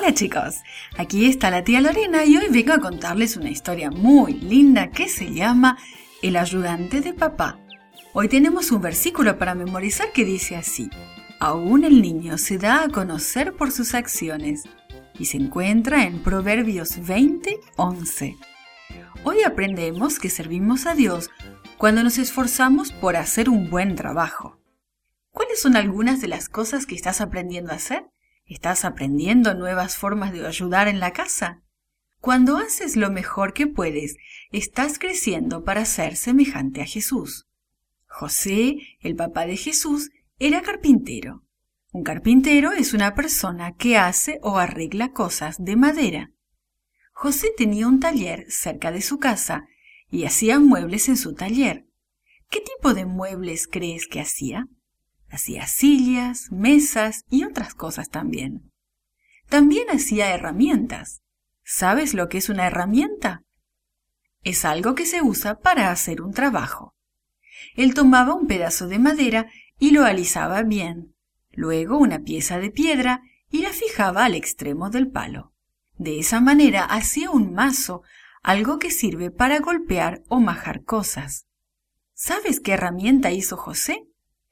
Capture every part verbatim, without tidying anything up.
Hola chicos, aquí está la tía Lorena y hoy vengo a contarles una historia muy linda que se llama El ayudante de papá. Hoy tenemos un versículo para memorizar que dice así: aún el niño se da a conocer por sus acciones, y se encuentra en Proverbios veinte, once. Hoy aprendemos que servimos a Dios cuando nos esforzamos por hacer un buen trabajo. ¿Cuáles son algunas de las cosas que estás aprendiendo a hacer? ¿Estás aprendiendo nuevas formas de ayudar en la casa? Cuando haces lo mejor que puedes, estás creciendo para ser semejante a Jesús. José, el papá de Jesús, era carpintero. Un carpintero es una persona que hace o arregla cosas de madera. José tenía un taller cerca de su casa y hacía muebles en su taller. ¿Qué tipo de muebles crees que hacía? Hacía sillas, mesas y otras cosas también. También hacía herramientas. ¿Sabes lo que es una herramienta? Es algo que se usa para hacer un trabajo. Él tomaba un pedazo de madera y lo alisaba bien, luego una pieza de piedra y la fijaba al extremo del palo. De esa manera hacía un mazo, algo que sirve para golpear o majar cosas. ¿Sabes qué herramienta hizo José?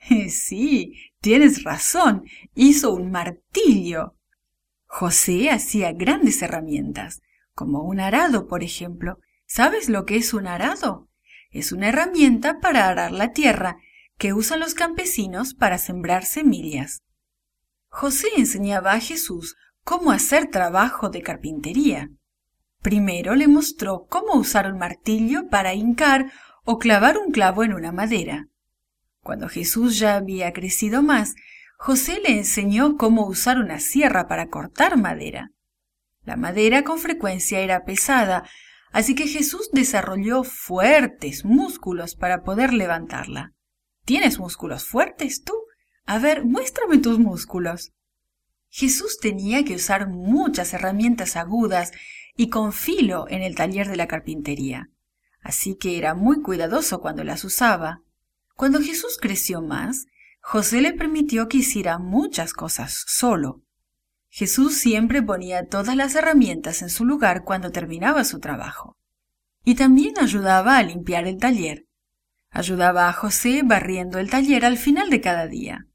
Sí, tienes razón, hizo un martillo. José hacía grandes herramientas, como un arado, por ejemplo. ¿Sabes lo que es un arado? Es una herramienta para arar la tierra que usan los campesinos para sembrar semillas. José enseñaba a Jesús cómo hacer trabajo de carpintería. Primero le mostró cómo usar un martillo para hincar o clavar un clavo en una madera. Cuando Jesús ya había crecido más, José le enseñó cómo usar una sierra para cortar madera. La madera con frecuencia era pesada, así que Jesús desarrolló fuertes músculos para poder levantarla. ¿Tienes músculos fuertes tú? A ver, muéstrame tus músculos. Jesús tenía que usar muchas herramientas agudas y con filo en el taller de la carpintería, así que era muy cuidadoso cuando las usaba. Cuando Jesús creció más, José le permitió que hiciera muchas cosas solo. Jesús siempre ponía todas las herramientas en su lugar cuando terminaba su trabajo. Y también ayudaba a limpiar el taller. Ayudaba a José barriendo el taller al final de cada día.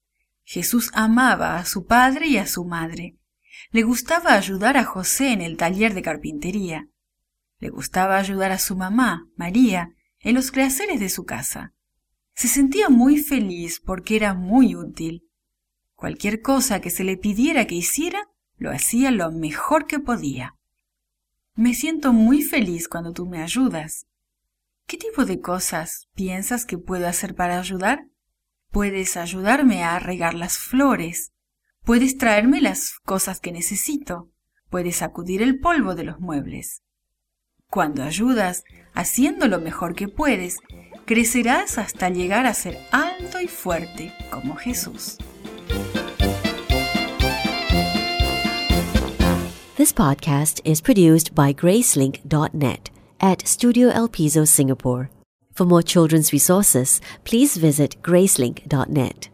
Jesús amaba a su padre y a su madre. Le gustaba ayudar a José en el taller de carpintería. Le gustaba ayudar a su mamá, María, en los quehaceres de su casa. Se sentía muy feliz porque era muy útil. Cualquier cosa que se le pidiera que hiciera, lo hacía lo mejor que podía. Me siento muy feliz cuando tú me ayudas. ¿Qué tipo de cosas piensas que puedo hacer para ayudar? Puedes ayudarme a regar las flores. Puedes traerme las cosas que necesito. Puedes sacudir el polvo de los muebles. Cuando ayudas, haciendo lo mejor que puedes, crecerás hasta llegar a ser alto y fuerte como Jesús. This podcast is produced by Gracelink dot net at Studio El Piso, Singapore. For more children's resources, please visit Gracelink dot net.